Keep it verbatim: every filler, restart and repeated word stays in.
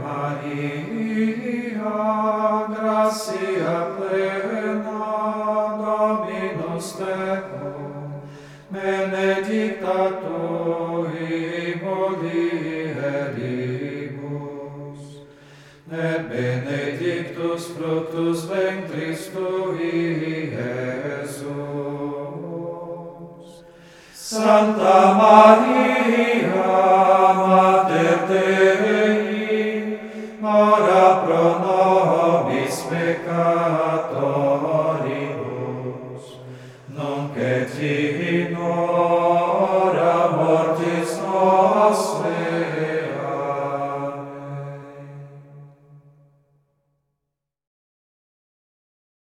Maria, gratia plena, Dominus tecum, benedicta tu in mulieribus, et benedictus fructus ventris tui, Iesus. Santa Maria, Mater Dei, ora pro nobis peccatoribus, nunc et in hora